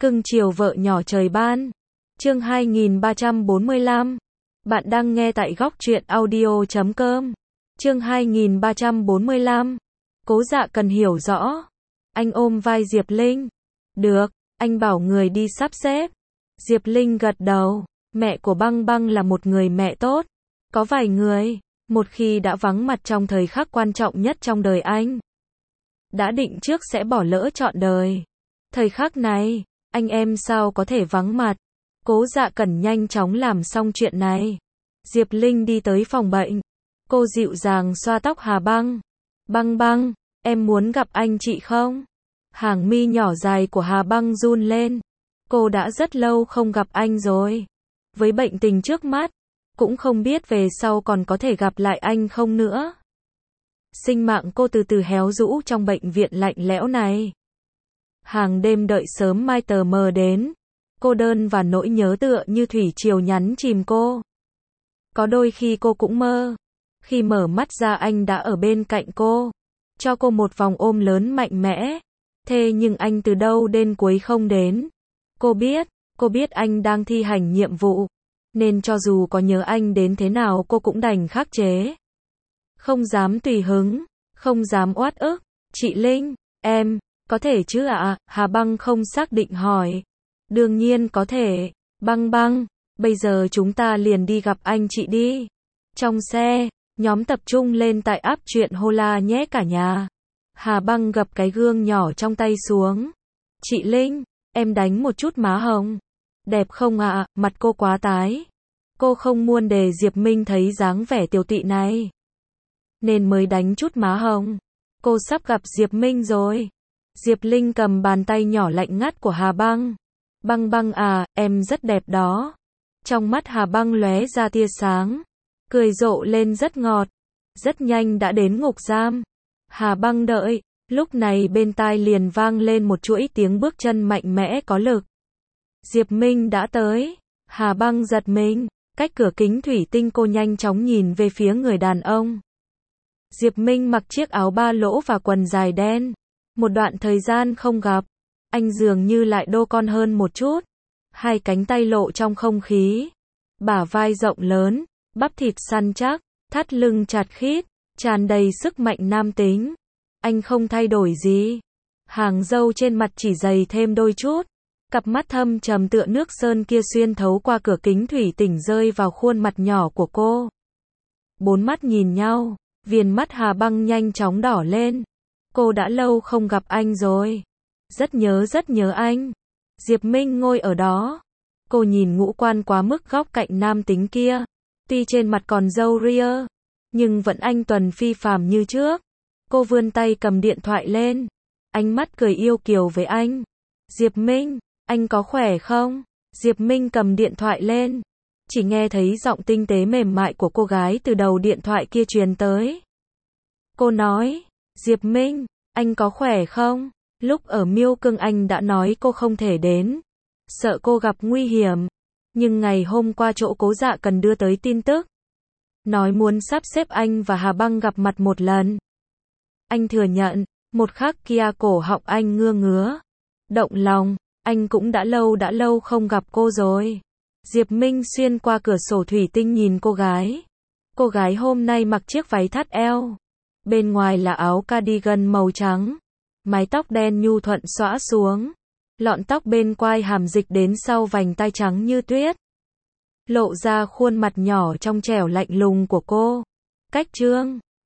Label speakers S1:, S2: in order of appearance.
S1: Cưng chiều vợ nhỏ trời ban. Chương 2345. Bạn đang nghe tại góc truyện audio.com. Chương 2345. Cố Dạ cần hiểu rõ. Anh ôm vai Diệp Linh. Được, anh bảo người đi sắp xếp. Diệp Linh gật đầu. Mẹ của Băng Băng là một người mẹ tốt. Có vài người, một khi đã vắng mặt trong thời khắc quan trọng nhất trong đời anh, đã định trước sẽ bỏ lỡ trọn đời. Thời khắc này, anh em sao có thể vắng mặt. Cố Dạ cần nhanh chóng làm xong chuyện này. Diệp Linh đi tới phòng bệnh. Cô dịu dàng xoa tóc Hà Băng. Băng Băng, em muốn gặp anh chị không? Hàng mi nhỏ dài của Hà Băng run lên. Cô đã rất lâu không gặp anh rồi. Với bệnh tình trước mắt, cũng không biết về sau còn có thể gặp lại anh không nữa. Sinh mạng cô từ từ héo rũ trong bệnh viện lạnh lẽo này. Hàng đêm đợi sớm mai tờ mờ đến. Cô đơn và nỗi nhớ tựa như thủy triều nhấn chìm cô. Có đôi khi cô cũng mơ. Khi mở mắt ra anh đã ở bên cạnh cô. Cho cô một vòng ôm lớn mạnh mẽ. Thế nhưng anh từ đâu đến cuối không đến. Cô biết anh đang thi hành nhiệm vụ. Nên cho dù có nhớ anh đến thế nào cô cũng đành khắc chế. Không dám tùy hứng, không dám oát ức. Chị Linh, em, có thể chứ ạ? Hà Băng không xác định hỏi. Đương nhiên có thể. Băng Băng, bây giờ chúng ta liền đi gặp anh chị đi. Trong xe, nhóm tập trung lên tại app chuyện Hola nhé cả nhà. Hà Băng gập cái gương nhỏ trong tay xuống. Chị Linh, em đánh một chút má hồng. Đẹp không ạ? Mặt cô quá tái. Cô không muốn để Diệp Minh thấy dáng vẻ tiều tụy này, nên mới đánh chút má hồng. Cô sắp gặp Diệp Minh rồi. Diệp Linh cầm bàn tay nhỏ lạnh ngắt của Hà Băng. Băng Băng à, em rất đẹp đó. Trong mắt Hà Băng lóe ra tia sáng, cười rộ lên rất ngọt. Rất nhanh đã đến ngục giam. Hà Băng đợi, lúc này bên tai liền vang lên một chuỗi tiếng bước chân mạnh mẽ có lực. Diệp Minh đã tới. Hà Băng giật mình, cách cửa kính thủy tinh cô nhanh chóng nhìn về phía người đàn ông. Diệp Minh mặc chiếc áo ba lỗ và quần dài đen. Một đoạn thời gian không gặp, anh dường như lại đô con hơn một chút. Hai cánh tay lộ trong không khí, bả vai rộng lớn, bắp thịt săn chắc, thắt lưng chặt khít, tràn đầy sức mạnh nam tính. Anh không thay đổi gì. Hàng râu trên mặt chỉ dày thêm đôi chút. Cặp mắt thâm trầm tựa nước sơn kia xuyên thấu qua cửa kính thủy tinh rơi vào khuôn mặt nhỏ của cô. Bốn mắt nhìn nhau, viền mắt Hà Băng nhanh chóng đỏ lên. Cô đã lâu không gặp anh rồi. Rất nhớ anh. Diệp Minh ngồi ở đó. Cô nhìn ngũ quan quá mức góc cạnh nam tính kia. Tuy trên mặt còn râu ria, nhưng vẫn anh tuần phi phàm như trước. Cô vươn tay cầm điện thoại lên. Ánh mắt cười yêu kiều với anh. Diệp Minh, anh có khỏe không? Diệp Minh cầm điện thoại lên. Chỉ nghe thấy giọng tinh tế mềm mại của cô gái từ đầu điện thoại kia truyền tới. Cô nói, Diệp Minh, anh có khỏe không? Lúc ở Miêu Cương anh đã nói cô không thể đến. Sợ cô gặp nguy hiểm. Nhưng ngày hôm qua chỗ Cố Dạ cần đưa tới tin tức. Nói muốn sắp xếp anh và Hà Băng gặp mặt một lần. Anh thừa nhận, một khắc kia cổ họng anh ngứa. Động lòng, anh cũng đã lâu không gặp cô rồi. Diệp Minh xuyên qua cửa sổ thủy tinh nhìn cô gái. Cô gái hôm nay mặc chiếc váy thắt eo. Bên ngoài là áo cardigan màu trắng. Mái tóc đen nhu thuận xõa xuống. Lọn tóc bên quai hàm dịch đến sau vành tai trắng như tuyết. Lộ ra khuôn mặt nhỏ trong trẻo lạnh lùng của cô. Cách trương,